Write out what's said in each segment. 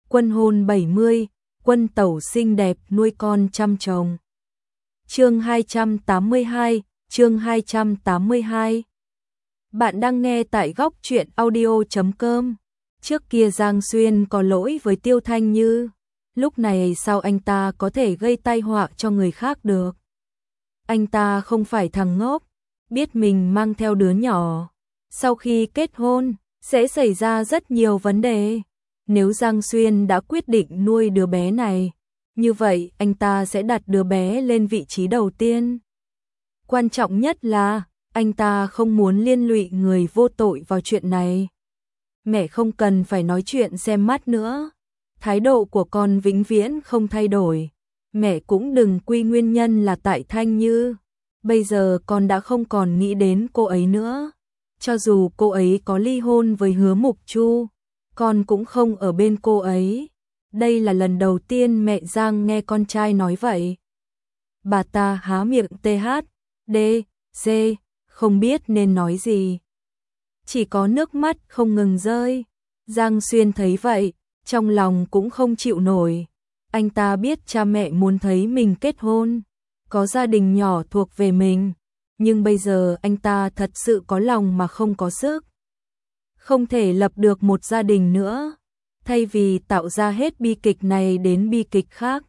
Quân hôn 70, quân tẩu xinh đẹp nuôi con chăm chồng. Chương 282, chương 282. Bạn đang nghe tại góc truyện audio.com. Trước kia Giang Xuyên có lỗi với Tiêu Thanh Như, lúc này sao anh ta có thể gây tai họa cho người khác được? Anh ta không phải thằng ngốc, biết mình mang theo đứa nhỏ, sau khi kết hôn sẽ xảy ra rất nhiều vấn đề. Nếu Giang Xuyên đã quyết định nuôi đứa bé này, như vậy anh ta sẽ đặt đứa bé lên vị trí đầu tiên. Quan trọng nhất là anh ta không muốn liên lụy người vô tội vào chuyện này. Mẹ không cần phải nói chuyện xem mắt nữa. Thái độ của con vĩnh viễn không thay đổi. Mẹ cũng đừng quy nguyên nhân là tại Thanh Như. Bây giờ con đã không còn nghĩ đến cô ấy nữa. Cho dù cô ấy có ly hôn với Hứa Mục Chu, con cũng không ở bên cô ấy. Đây là lần đầu tiên mẹ Giang nghe con trai nói vậy. Bà ta há miệng THD, C, không biết nên nói gì. Chỉ có nước mắt không ngừng rơi. Giang Xuyên thấy vậy, trong lòng cũng không chịu nổi. Anh ta biết cha mẹ muốn thấy mình kết hôn, có gia đình nhỏ thuộc về mình. Nhưng bây giờ anh ta thật sự có lòng mà không có sức. Không thể lập được một gia đình nữa. Thay vì tạo ra hết bi kịch này đến bi kịch khác,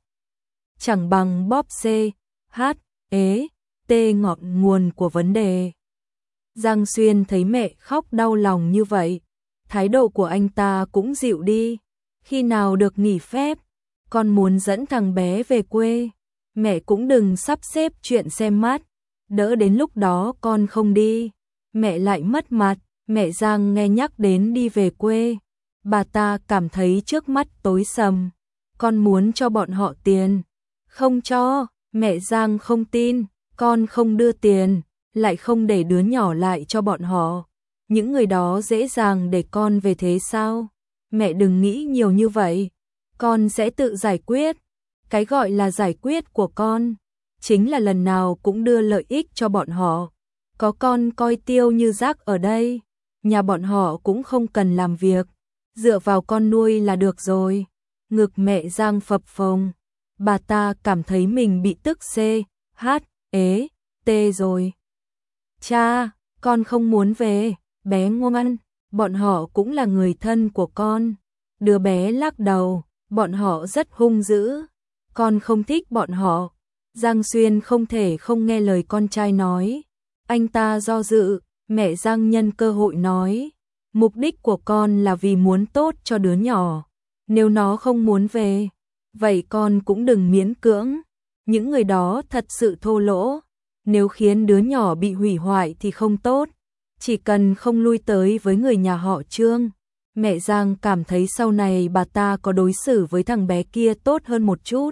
chẳng bằng bóp C, H, E, T ngọn nguồn của vấn đề. Giang Xuyên thấy mẹ khóc đau lòng như vậy, thái độ của anh ta cũng dịu đi. Khi nào được nghỉ phép, con muốn dẫn thằng bé về quê, mẹ cũng đừng sắp xếp chuyện xem mắt, đỡ đến lúc đó con không đi, mẹ lại mất mặt. Mẹ Giang nghe nhắc đến đi về quê, bà ta cảm thấy trước mắt tối sầm. Con muốn cho bọn họ tiền. Không cho, mẹ Giang không tin, con không đưa tiền, lại không để đứa nhỏ lại cho bọn họ. Những người đó dễ dàng để con về thế sao? Mẹ đừng nghĩ nhiều như vậy, con sẽ tự giải quyết. Cái gọi là giải quyết của con, chính là lần nào cũng đưa lợi ích cho bọn họ. Có con coi Tiêu Như rác ở đây, nhà bọn họ cũng không cần làm việc, dựa vào con nuôi là được rồi. Ngực mẹ Giang phập phồng, bà ta cảm thấy mình bị tức C, H, E, T rồi. Cha, con không muốn về, bé ngoan, bọn họ cũng là người thân của con. Đứa bé lắc đầu, bọn họ rất hung dữ, con không thích bọn họ. Giang Xuyên không thể không nghe lời con trai nói. Anh ta do dự. Mẹ Giang nhân cơ hội nói, mục đích của con là vì muốn tốt cho đứa nhỏ. Nếu nó không muốn về, vậy con cũng đừng miễn cưỡng. Những người đó thật sự thô lỗ, nếu khiến đứa nhỏ bị hủy hoại thì không tốt. Chỉ cần không lui tới với người nhà họ Trương. Mẹ Giang cảm thấy sau này bà ta có đối xử với thằng bé kia tốt hơn một chút.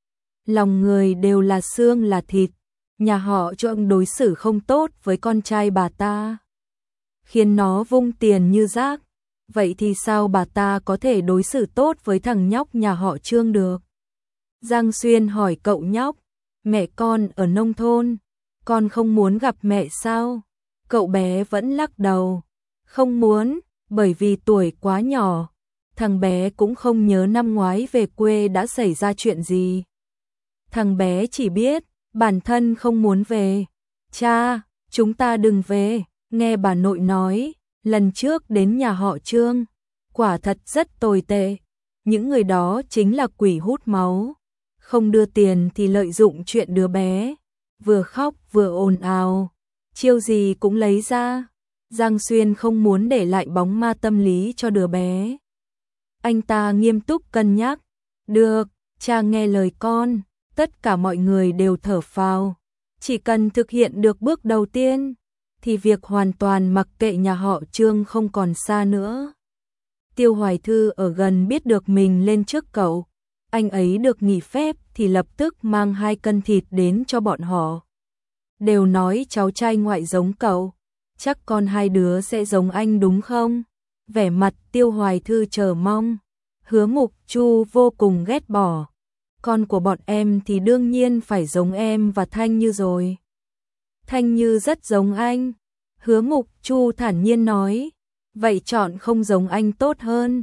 Lòng người đều là xương là thịt. Nhà họ Trương đối xử không tốt với con trai bà ta, khiến nó vung tiền như rác. Vậy thì sao bà ta có thể đối xử tốt với thằng nhóc nhà họ Trương được? Giang Xuyên hỏi cậu nhóc, mẹ con ở nông thôn, con không muốn gặp mẹ sao? Cậu bé vẫn lắc đầu, không muốn, bởi vì tuổi quá nhỏ. Thằng bé cũng không nhớ năm ngoái về quê đã xảy ra chuyện gì. Thằng bé chỉ biết bản thân không muốn về. Cha, chúng ta đừng về. Nghe bà nội nói, lần trước đến nhà họ Trương, quả thật rất tồi tệ. Những người đó chính là quỷ hút máu. Không đưa tiền thì lợi dụng chuyện đứa bé, vừa khóc vừa ồn ào, chiêu gì cũng lấy ra. Giang Xuyên không muốn để lại bóng ma tâm lý cho đứa bé. Anh ta nghiêm túc cân nhắc. Được, cha nghe lời con. Tất cả mọi người đều thở phào. Chỉ cần thực hiện được bước đầu tiên, thì việc hoàn toàn mặc kệ nhà họ Trương không còn xa nữa. Tiêu Hoài Thư ở gần biết được mình lên trước cậu. Anh ấy được nghỉ phép thì lập tức mang 2 cân thịt đến cho bọn họ. Đều nói cháu trai ngoại giống cậu. Chắc con hai đứa sẽ giống anh đúng không? Vẻ mặt Tiêu Hoài Thư chờ mong. Hứa Mục Chu vô cùng ghét bỏ. Con của bọn em thì đương nhiên phải giống em và Thanh Như rồi. Thanh Như rất giống anh. Hứa Mục Chu thản nhiên nói. Vậy chọn không giống anh tốt hơn.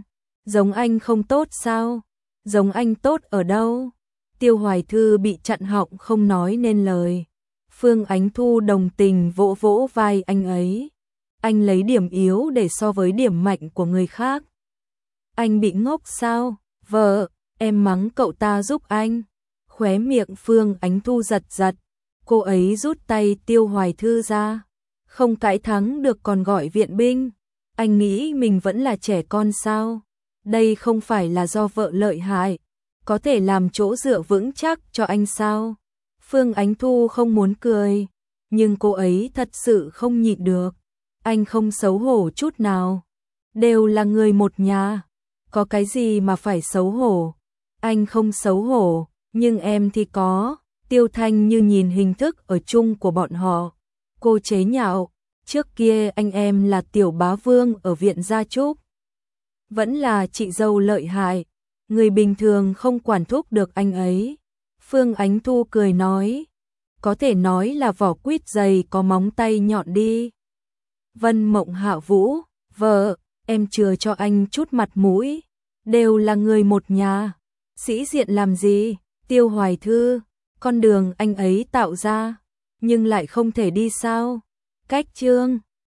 Giống anh không tốt sao? Giống anh tốt ở đâu? Tiêu Hoài Thư bị chặn họng không nói nên lời. Phương Ánh Thu đồng tình vỗ vỗ vai anh ấy. Anh lấy điểm yếu để so với điểm mạnh của người khác. Anh bị ngốc sao? Vợ, em mắng cậu ta giúp anh. Khóe miệng Phương Ánh Thu giật giật. Cô ấy rút tay Tiêu Hoài Thư ra. Không cãi thắng được còn gọi viện binh. Anh nghĩ mình vẫn là trẻ con sao? Đây không phải là do vợ lợi hại, có thể làm chỗ dựa vững chắc cho anh sao? Phương Ánh Thu không muốn cười, nhưng cô ấy thật sự không nhịn được. Anh không xấu hổ chút nào. Đều là người một nhà. Có cái gì mà phải xấu hổ? Anh không xấu hổ, nhưng em thì có. Tiêu Thanh như nhìn hình thức ở chung của bọn họ. Cô chế nhạo, trước kia anh em là tiểu bá vương ở viện gia trúc. Vẫn là chị dâu lợi hại, người bình thường không quản thúc được anh ấy. Phương Ánh Thu cười nói, có thể nói là vỏ quýt dày có móng tay nhọn đi. Vân Mộng Hạ Vũ, vợ, em chừa cho anh chút mặt mũi, đều là người một nhà. Sĩ diện làm gì? Tiêu Hoài Thư, con đường anh ấy tạo ra, nhưng lại không thể đi sao? Cách Trương